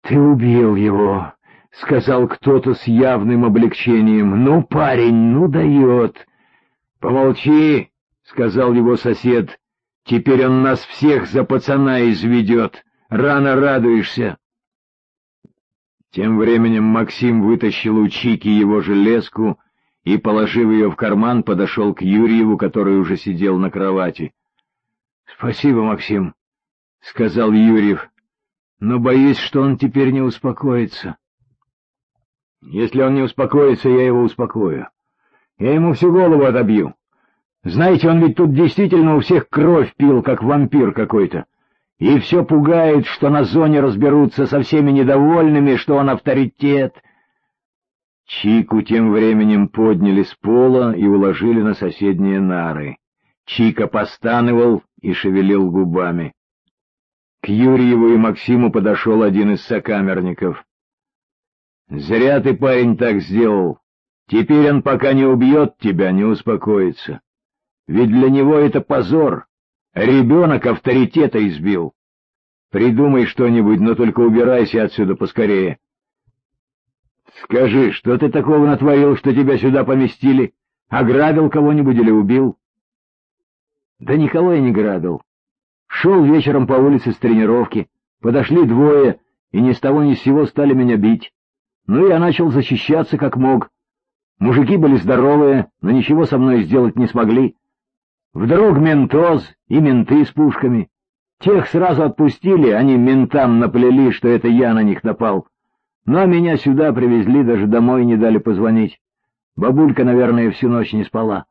«Ты убил его», — сказал кто-то с явным облегчением. «Ну, парень, ну дает». «Помолчи», — сказал его сосед. «Теперь он нас всех за пацана изведет. Рано радуешься». Тем временем Максим вытащил у Чики его железку и, положив ее в карман, подошел к Юрьеву, который уже сидел на кровати. «Спасибо, Максим», — сказал Юрьев, — «но боюсь, что он теперь не успокоится». «Если он не успокоится, я его успокою. Я ему всю голову отобью. Знаете, он ведь тут действительно у всех кровь пил, как вампир какой-то. И все пугает, что на зоне разберутся со всеми недовольными, что он авторитет». Чику тем временем подняли с пола и уложили на соседние нары. Чика постанывал и шевелил губами. К Юрьеву и Максиму подошел один из сокамерников. «Зря ты, парень, так сделал. Теперь он, пока не убьет тебя, не успокоится. Ведь для него это позор. Ребенок авторитета избил. Придумай что-нибудь, но только убирайся отсюда поскорее. Скажи, что ты такого натворил, что тебя сюда поместили? Ограбил кого-нибудь или убил?» «Да никого я не грабил. Шел вечером по улице с тренировки. Подошли двое, и ни с того ни с сего стали меня бить. Ну, я начал защищаться как мог. Мужики были здоровые, но ничего со мной сделать не смогли. Вдруг ментоз и менты с пушками. Тех сразу отпустили, они ментам наплели, что это я на них напал. Но меня сюда привезли, даже домой не дали позвонить. Бабулька, наверное, всю ночь не спала».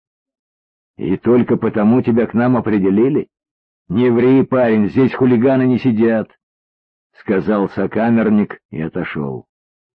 «И только потому тебя к нам определили? Не ври, парень, здесь хулиганы не сидят», — сказал сокамерник и отошел.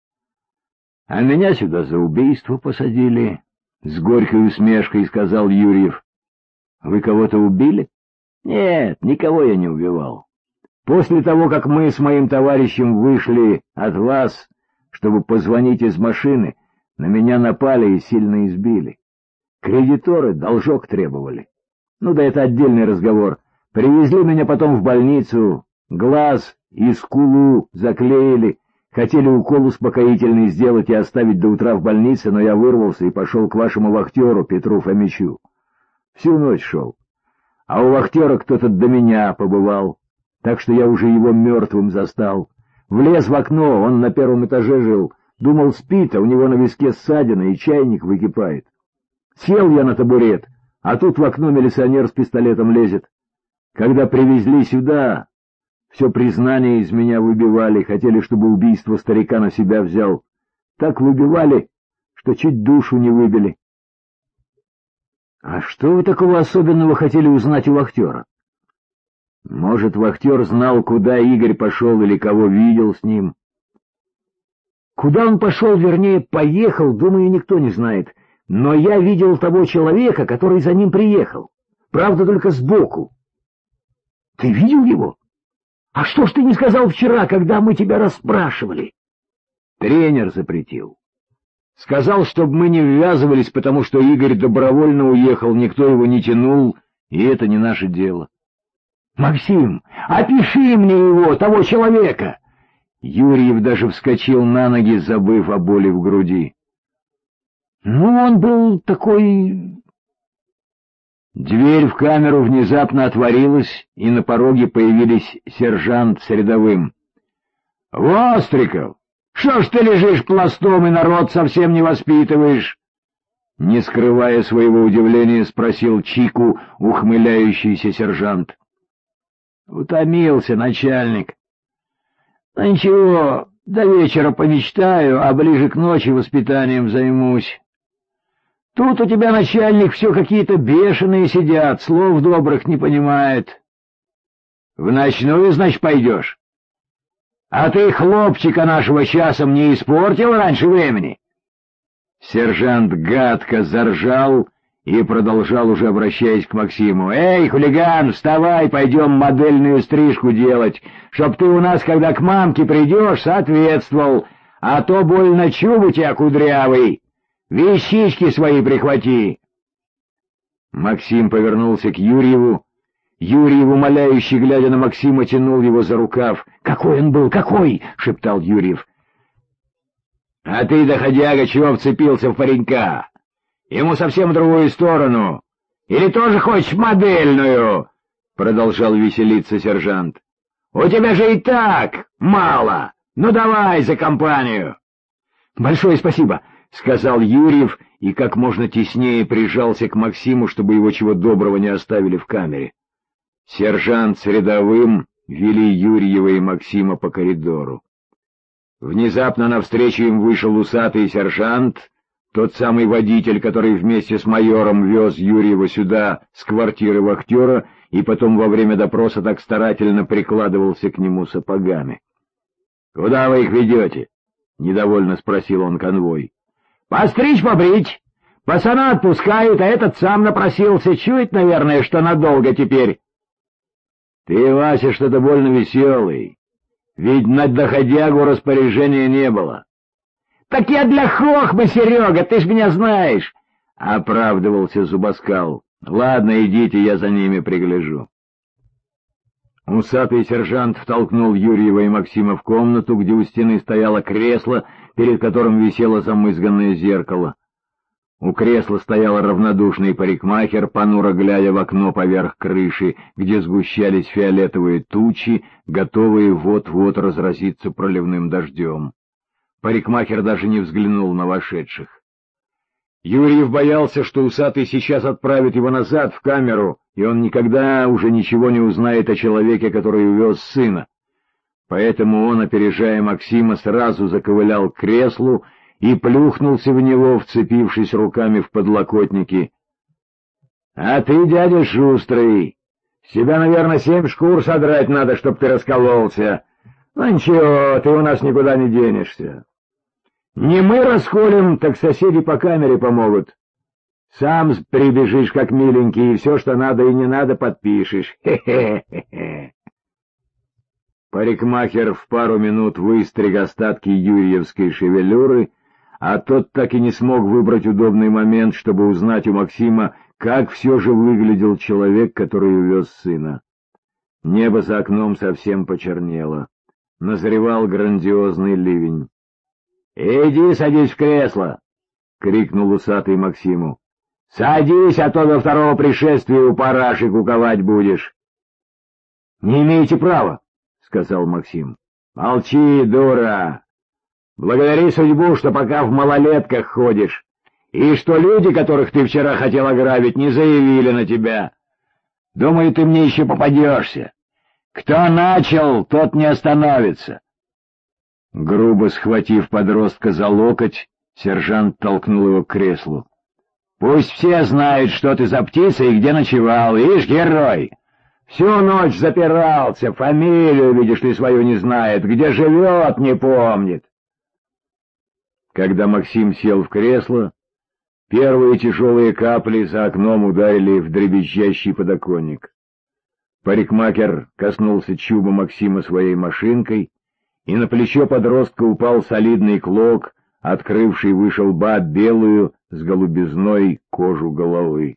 «А меня сюда за убийство посадили», — с горькой усмешкой сказал Юрьев. «Вы кого-то убили?» «Нет, никого я не убивал. После того, как мы с моим товарищем вышли от вас, чтобы позвонить из машины, на меня напали и сильно избили. Кредиторы должок требовали. Ну да это отдельный разговор. Привезли меня потом в больницу, глаз и скулу заклеили, хотели укол успокоительный сделать и оставить до утра в больнице, но я вырвался и пошел к вашему вахтеру Петру Фомичу. Всю ночь шел. А у вахтера кто-то до меня побывал, так что я уже его мертвым застал. Влез в окно, он на первом этаже жил, думал спит, а у него на виске ссадина и чайник выкипает. Сел я на табурет, а тут в окно милиционер с пистолетом лезет. Когда привезли сюда, все признание из меня выбивали, хотели, чтобы убийство старика на себя взял. Так выбивали, что чуть душу не выбили. А что вы такого особенного хотели узнать у вахтера? Может, вахтер знал, куда Игорь пошел или кого видел с ним? Куда он пошел, вернее, поехал, думаю, никто не знает. Но я видел того человека, который за ним приехал. Правда, только сбоку. Ты видел его? А что ж ты не сказал вчера, когда мы тебя расспрашивали? Тренер запретил. Сказал, чтобы мы не ввязывались, потому что Игорь добровольно уехал, никто его не тянул, и это не наше дело. Максим, опиши мне его, того человека! Юрьев даже вскочил на ноги, забыв о боли в груди. Ну, он был такой... Дверь в камеру внезапно отворилась, и на пороге появились сержант с рядовым. — Востриков, что ж ты лежишь пластом и народ совсем не воспитываешь? Не скрывая своего удивления, спросил Чику ухмыляющийся сержант. — Утомился, начальник. — Ну ничего, до вечера помечтаю, а ближе к ночи воспитанием займусь. Тут у тебя, начальник, все какие-то бешеные сидят, слов добрых не понимает. В ночную, значит, пойдешь? А ты хлопчика нашего часом не испортил раньше времени? Сержант гадко заржал и продолжал, уже обращаясь к Максиму. «Эй, хулиган, вставай, пойдем модельную стрижку делать, чтоб ты у нас, когда к мамке придешь, соответствовал, а то больно чуб у тебя кудрявый. Вещички свои прихвати!» Максим повернулся к Юрьеву Юрий, умоляющий, глядя на Максима, тянул его за рукав. «Какой он был, какой!» — шептал Юрьев. «А ты, доходяга, чего вцепился в паренька? Ему совсем в другую сторону. Или тоже хочешь модельную?» — продолжал веселиться сержант. «У тебя же и так мало. Ну давай за компанию!» «Большое спасибо!» — сказал Юрьев и как можно теснее прижался к Максиму, чтобы его чего доброго не оставили в камере. Сержант с рядовым вели Юрьева и Максима по коридору. Внезапно навстречу им вышел усатый сержант, тот самый водитель, который вместе с майором вез Юрьева сюда с квартиры вахтера и потом во время допроса так старательно прикладывался к нему сапогами. — Куда вы их ведете? — недовольно спросил он конвой. — Постричь, побрить. Пацана отпускают, а этот сам напросился. Чует, наверное, что надолго теперь. — Ты, Вася, что-то больно веселый. Ведь на доходягу распоряжения не было. — Так я для хохмы, Серега, ты ж меня знаешь, — оправдывался Зубоскал. — Ладно, идите, я за ними пригляжу. Усатый сержант втолкнул Юрьева и Максима в комнату, где у стены стояло кресло, перед которым висело замызганное зеркало. У кресла стоял равнодушный парикмахер, понуро глядя в окно поверх крыши, где сгущались фиолетовые тучи, готовые вот-вот разразиться проливным дождем. Парикмахер даже не взглянул на вошедших. Юрьев боялся, что усатый сейчас отправит его назад в камеру, и он никогда уже ничего не узнает о человеке, который увез сына. Поэтому он, опережая Максима, сразу заковылял к креслу и плюхнулся в него, вцепившись руками в подлокотники. — А ты, дядя шустрый, с тебя, наверное, 7 шкур содрать надо, чтоб ты раскололся. Ну ничего, ты у нас никуда не денешься. Не мы расколем, так соседи по камере помогут. Сам прибежишь, как миленький, и все, что надо и не надо, подпишешь. Хе-хе-хе-хе. Парикмахер в пару минут выстриг остатки юрьевской шевелюры, а тот так и не смог выбрать удобный момент, чтобы узнать у Максима, как все же выглядел человек, который увез сына. Небо за окном совсем почернело. Назревал грандиозный ливень. — Иди, садись в кресло! — крикнул усатый Максиму. — Садись, а то до второго пришествия у параши куковать будешь. — Не имеете права, — сказал Максим. — Молчи, дура! Благодари судьбу, что пока в малолетках ходишь, и что люди, которых ты вчера хотел ограбить, не заявили на тебя. Думаю, ты мне еще попадешься. Кто начал, тот не остановится. Грубо схватив подростка за локоть, сержант толкнул его к креслу. — Пусть все знают, что ты за птица и где ночевал. Ишь, герой! Всю ночь запирался, фамилию, видишь ли, свою не знает, где живет, не помнит. Когда Максим сел в кресло, первые тяжелые капли за окном ударили в дребезжащий подоконник. Парикмахер коснулся чуба Максима своей машинкой, и на плечо подростка упал солидный клок, открывший выше лба белую с голубизной кожу головы.